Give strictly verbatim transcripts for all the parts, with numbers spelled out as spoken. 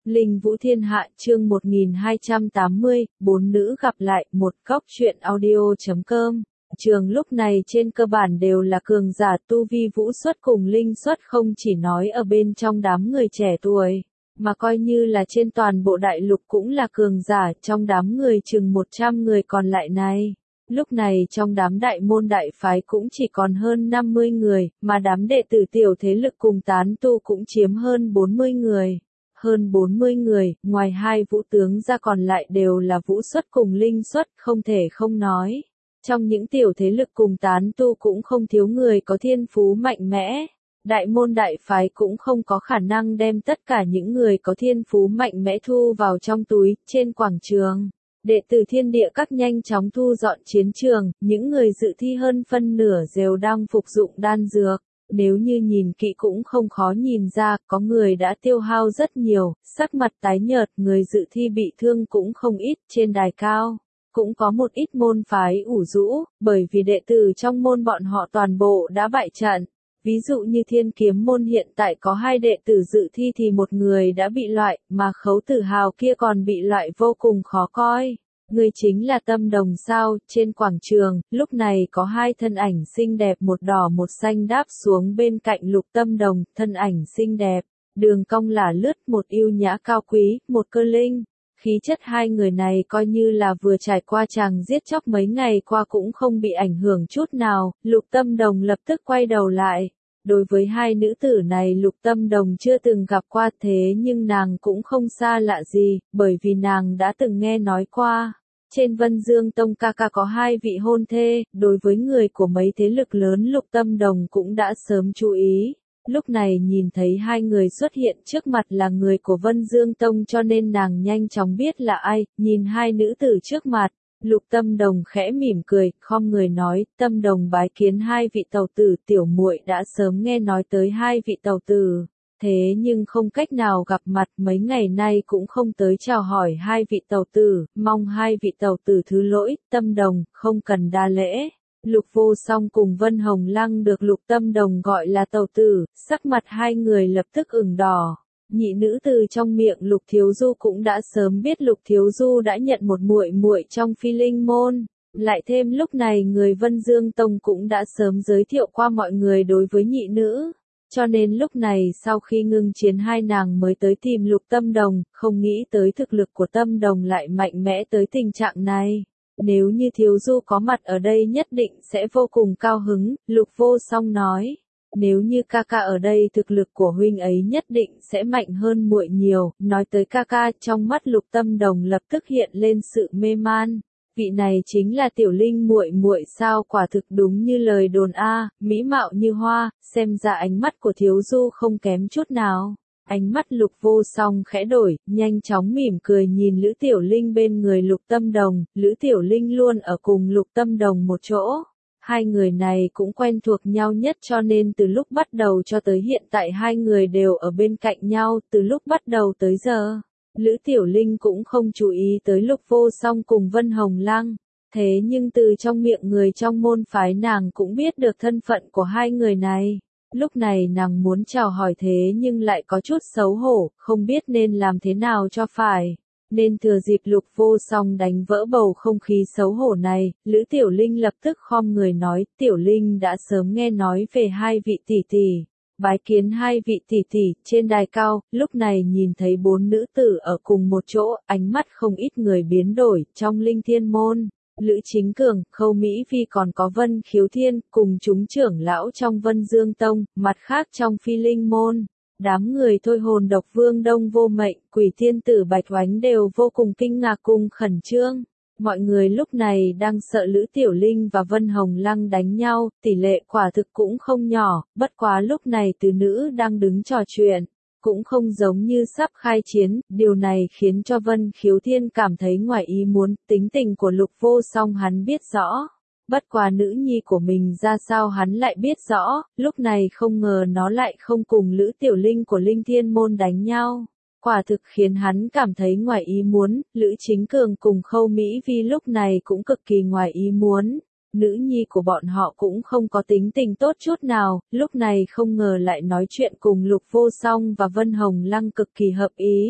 Linh Vũ Thiên Hạ chương một nghìn hai trăm tám mươi, bốn nữ gặp lại, một góc truyện audio.com. Trường lúc này trên cơ bản đều là cường giả tu vi vũ xuất cùng linh xuất, không chỉ nói ở bên trong đám người trẻ tuổi, mà coi như là trên toàn bộ đại lục cũng là cường giả. Trong đám người chừng một trăm người còn lại này, lúc này trong đám đại môn đại phái cũng chỉ còn hơn năm mươi người, mà đám đệ tử tiểu thế lực cùng tán tu cũng chiếm hơn bốn mươi người. Hơn bốn mươi người, ngoài hai vũ tướng ra còn lại đều là vũ xuất cùng linh xuất, không thể không nói. Trong những tiểu thế lực cùng tán tu cũng không thiếu người có thiên phú mạnh mẽ. Đại môn đại phái cũng không có khả năng đem tất cả những người có thiên phú mạnh mẽ thu vào trong túi. Trên quảng trường, đệ tử thiên địa các nhanh chóng thu dọn chiến trường, những người dự thi hơn phân nửa đều đang phục dụng đan dược. Nếu như nhìn kỹ cũng không khó nhìn ra, có người đã tiêu hao rất nhiều, sắc mặt tái nhợt, người dự thi bị thương cũng không ít. Trên đài cao cũng có một ít môn phái ủ rũ, bởi vì đệ tử trong môn bọn họ toàn bộ đã bại trận. Ví dụ như Thiên Kiếm môn hiện tại có hai đệ tử dự thi thì một người đã bị loại, mà Khấu Tử Hào kia còn bị loại vô cùng khó coi. Người chính là Tâm Đồng sao? Trên quảng trường, lúc này có hai thân ảnh xinh đẹp, một đỏ một xanh đáp xuống bên cạnh Lục Tâm Đồng. Thân ảnh xinh đẹp, đường cong lả lướt, một yêu nhã cao quý, một cơ linh. Khí chất hai người này coi như là vừa trải qua chàng giết chóc mấy ngày qua cũng không bị ảnh hưởng chút nào. Lục Tâm Đồng lập tức quay đầu lại. Đối với hai nữ tử này Lục Tâm Đồng chưa từng gặp qua, thế nhưng nàng cũng không xa lạ gì, bởi vì nàng đã từng nghe nói qua. Trên Vân Dương Tông ca ca có hai vị hôn thê, đối với người của mấy thế lực lớn Lục Tâm Đồng cũng đã sớm chú ý. Lúc này nhìn thấy hai người xuất hiện trước mặt là người của Vân Dương Tông cho nên nàng nhanh chóng biết là ai. Nhìn hai nữ tử trước mặt, Lục Tâm Đồng khẽ mỉm cười, khom người nói, Tâm Đồng bái kiến hai vị tàu tử. Tiểu muội đã sớm nghe nói tới hai vị tàu tử, thế nhưng không cách nào gặp mặt, mấy ngày nay cũng không tới chào hỏi hai vị tàu tử, mong hai vị tàu tử thứ lỗi. Tâm Đồng, không cần đa lễ. Lục Vô Song cùng Vân Hồng Lăng được Lục Tâm Đồng gọi là tàu tử, sắc mặt hai người lập tức ửng đỏ. Nhị nữ từ trong miệng Lục Thiếu Du cũng đã sớm biết Lục Thiếu Du đã nhận một muội muội trong Phi Linh môn, lại thêm lúc này người Vân Dương Tông cũng đã sớm giới thiệu qua mọi người đối với nhị nữ, cho nên lúc này sau khi ngưng chiến hai nàng mới tới tìm Lục Tâm Đồng, không nghĩ tới thực lực của Tâm Đồng lại mạnh mẽ tới tình trạng này. Nếu như Thiếu Du có mặt ở đây nhất định sẽ vô cùng cao hứng. Lục Vô Song nói, nếu như ca ca ở đây thực lực của huynh ấy nhất định sẽ mạnh hơn muội nhiều. Nói tới ca ca, trong mắt Lục Tâm Đồng lập tức hiện lên sự mê man. Vị này chính là Tiểu Linh muội muội sao? Quả thực đúng như lời đồn a, mỹ mạo như hoa, xem ra ánh mắt của Thiếu Du không kém chút nào. Ánh mắt Lục Vô Song khẽ đổi, nhanh chóng mỉm cười nhìn Lữ Tiểu Linh bên người Lục Tâm Đồng. Lữ Tiểu Linh luôn ở cùng Lục Tâm Đồng một chỗ. Hai người này cũng quen thuộc nhau nhất cho nên từ lúc bắt đầu cho tới hiện tại hai người đều ở bên cạnh nhau. Từ lúc bắt đầu tới giờ, Lữ Tiểu Linh cũng không chú ý tới Lục Vô Song cùng Vân Hồng Lăng. Thế nhưng từ trong miệng người trong môn phái nàng cũng biết được thân phận của hai người này. Lúc này nàng muốn chào hỏi thế nhưng lại có chút xấu hổ, không biết nên làm thế nào cho phải. Nên thừa dịp Lục Vô Song đánh vỡ bầu không khí xấu hổ này, Lữ Tiểu Linh lập tức khom người nói, Tiểu Linh đã sớm nghe nói về hai vị tỷ tỷ. Bái kiến hai vị tỷ tỷ. Trên đài cao, lúc này nhìn thấy bốn nữ tử ở cùng một chỗ, ánh mắt không ít người biến đổi. Trong Linh Thiên môn, Lữ Chính Cường, Khâu Mỹ Phi còn có Vân Khiếu Thiên, cùng chúng trưởng lão trong Vân Dương Tông. Mặt khác trong Phi Linh môn, đám người Thôi Hồn Độc Vương Đông Vô Mệnh, Quỷ Thiên Tử Bạch Oánh đều vô cùng kinh ngạc cùng khẩn trương. Mọi người lúc này đang sợ Lữ Tiểu Linh và Vân Hồng Lăng đánh nhau, tỷ lệ quả thực cũng không nhỏ, bất quá lúc này tứ nữ đang đứng trò chuyện, cũng không giống như sắp khai chiến. Điều này khiến cho Vân Khiếu Thiên cảm thấy ngoài ý muốn. Tính tình của Lục Vô Song hắn biết rõ, bất quá nữ nhi của mình ra sao hắn lại biết rõ. Lúc này không ngờ nó lại không cùng Lữ Tiểu Linh của Linh Thiên môn đánh nhau, quả thực khiến hắn cảm thấy ngoài ý muốn. Lữ Chính Cường cùng Khâu Mỹ Vi lúc này cũng cực kỳ ngoài ý muốn. Nữ nhi của bọn họ cũng không có tính tình tốt chút nào, lúc này không ngờ lại nói chuyện cùng Lục Vô Song và Vân Hồng Lăng cực kỳ hợp ý.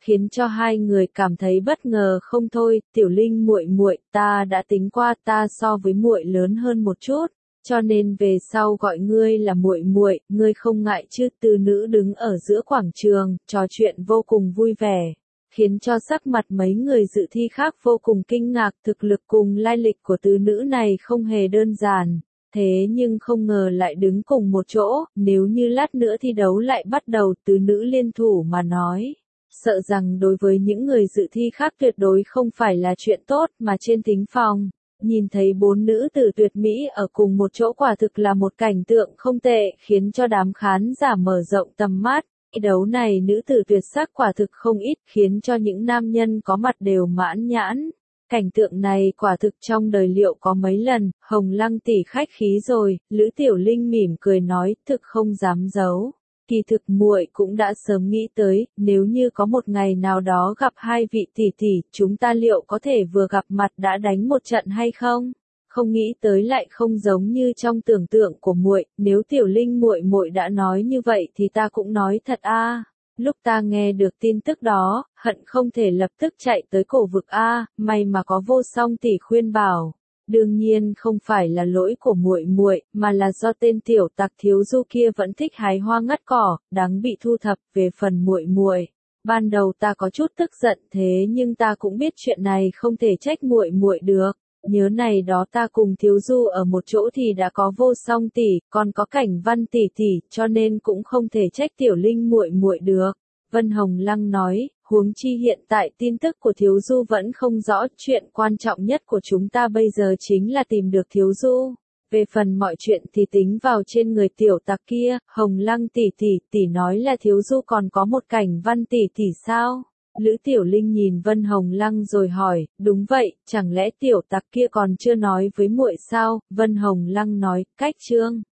khiến cho hai người cảm thấy bất ngờ không thôi. Tiểu Linh muội muội, ta đã tính qua, ta so với muội lớn hơn một chút, cho nên về sau gọi ngươi là muội muội, ngươi không ngại chứ? Từ nữ đứng ở giữa quảng trường, trò chuyện vô cùng vui vẻ, khiến cho sắc mặt mấy người dự thi khác vô cùng kinh ngạc. Thực lực cùng lai lịch của từ nữ này không hề đơn giản, thế nhưng không ngờ lại đứng cùng một chỗ. Nếu như lát nữa thi đấu lại bắt đầu từ nữ liên thủ mà nói, sợ rằng đối với những người dự thi khác tuyệt đối không phải là chuyện tốt. Mà trên thính phòng, nhìn thấy bốn nữ tử tuyệt mỹ ở cùng một chỗ quả thực là một cảnh tượng không tệ, khiến cho đám khán giả mở rộng tầm mắt. Thi đấu này nữ tử tuyệt sắc quả thực không ít, khiến cho những nam nhân có mặt đều mãn nhãn. Cảnh tượng này quả thực trong đời liệu có mấy lần. Hồng Lăng tỷ khách khí rồi, Lữ Tiểu Linh mỉm cười nói, thực không dám giấu. Kỳ thực muội cũng đã sớm nghĩ tới, nếu như có một ngày nào đó gặp hai vị tỷ tỷ, chúng ta liệu có thể vừa gặp mặt đã đánh một trận hay không? Không nghĩ tới lại không giống như trong tưởng tượng của muội. Nếu Tiểu Linh muội muội đã nói như vậy thì ta cũng nói thật a. Lúc ta nghe được tin tức đó, hận không thể lập tức chạy tới cổ vực a, may mà có Vô Song tỷ khuyên bảo. Đương nhiên không phải là lỗi của muội muội, mà là do tên tiểu tặc thiếu du kia vẫn thích hái hoa ngắt cỏ, đáng bị thu thập. Về phần muội muội, ban đầu ta có chút tức giận, thế nhưng ta cũng biết chuyện này không thể trách muội muội được. Nhớ này đó, ta cùng thiếu du ở một chỗ thì đã có Vô Song tỷ, còn có Cảnh Văn tỷ tỷ, cho nên cũng không thể trách Tiểu Linh muội muội được. Vân Hồng Lăng nói, huống chi hiện tại tin tức của thiếu du vẫn không rõ, chuyện quan trọng nhất của chúng ta bây giờ chính là tìm được thiếu du. Về phần mọi chuyện thì tính vào trên người tiểu tặc kia. Hồng Lăng tỷ tỷ, tỷ nói là thiếu du còn có một Cảnh Văn tỷ tỷ sao? Lữ Tiểu Linh nhìn Vân Hồng Lăng rồi hỏi, đúng vậy, chẳng lẽ tiểu tặc kia còn chưa nói với muội sao? Vân Hồng Lăng nói, cách chương.